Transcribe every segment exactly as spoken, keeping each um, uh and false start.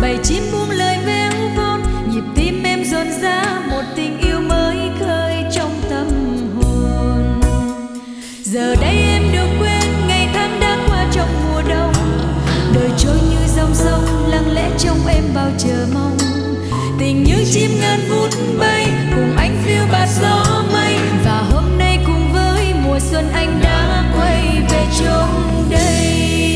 bầy chim buông lời véo von, nhịp tim em dồn dã, một tình yêu mới khơi trong tâm hồn. Giờ đây em được quên ngày tháng đã qua trong mùa đông, đời trôi như dòng sông lặng lẽ trong em bao chờ mong. Tình như chim ngàn vút bay cùng anh phiêu bạt gió mây, và hôm nay cùng với mùa xuân anh đã quay về chốn đây.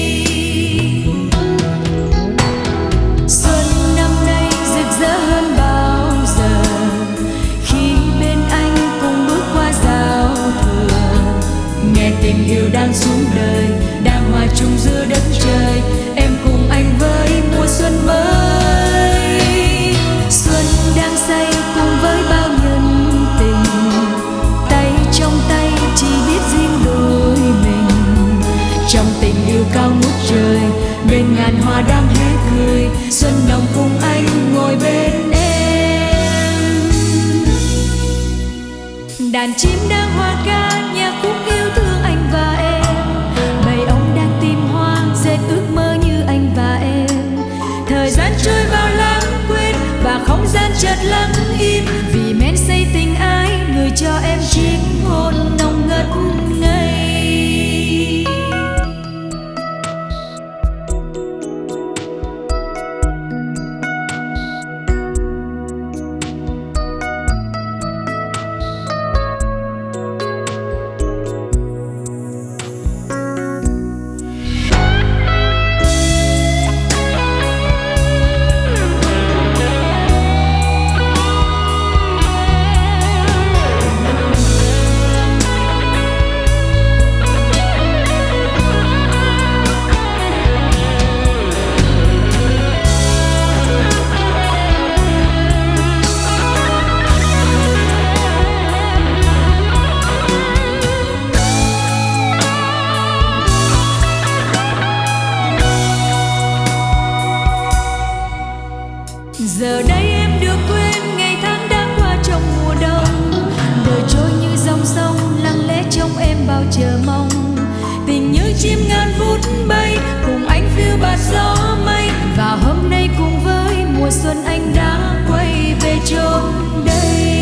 Xuân năm nay rực rỡ hơn bao giờ, khi bên anh cùng bước qua giao thừa. Nghe tình yêu đang xuống đời, đang hòa chung giữa đất trời, em cùng anh với mùa xuân mới. Xuân đang say cùng với bao nhân tình, tay trong tay chỉ biết riêng đôi mình. Trong tình yêu cao ngút trời, bên ngàn hoa đang hé cười, xuân nồng cùng anh ngồi bên em. Đàn chim đang hòa ca nhạc khúc yêu thương anh và em, bầy ong đang tìm hoa dệt ước mơ như anh và em. Thời gian trôi vào lãng quên và không gian chợt lặng im, vì men say tình ái người cho em chiếc hôn nồng ngất ngây. Giờ đây em được quên ngày tháng đã qua trong mùa đông, đời trôi như dòng sông lặng lẽ trong em bao chờ mong. Tình như chim ngàn vút bay cùng anh phiêu bạt gió mây, và hôm nay cùng với mùa xuân anh đã quay về chốn đây.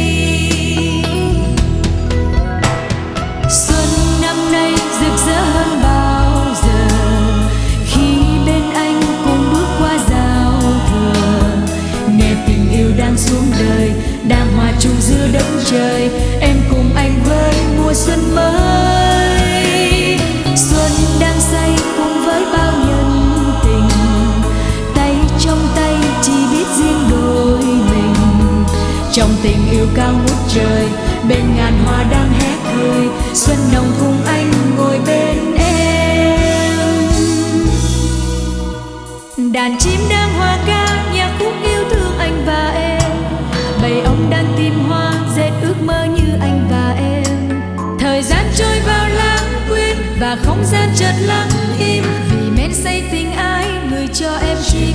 Xuân năm nay rực rỡ hơn bao giờ, khi bên anh cùng bước qua giao thừa. Nghe tình yêu đang xuống đời, đang hòa chung giữa đất trời, em cùng anh với mùa xuân mới. Xuân đang say cùng với bao nhân tình, tay trong tay chỉ biết riêng đôi mình. Trong tình yêu cao ngút trời, bên ngàn hoa đang hé cười, xuân nồng cùng anh ngồi bên em. Đàn chim đang hòa ca nhạc khúc yêu thương anh và em, bầy ong đang tìm hoa dệt ước mơ như anh và em. Thời gian trôi vào lãng quên và không gian chợt lặng im, vì men say tình ái người cho em chia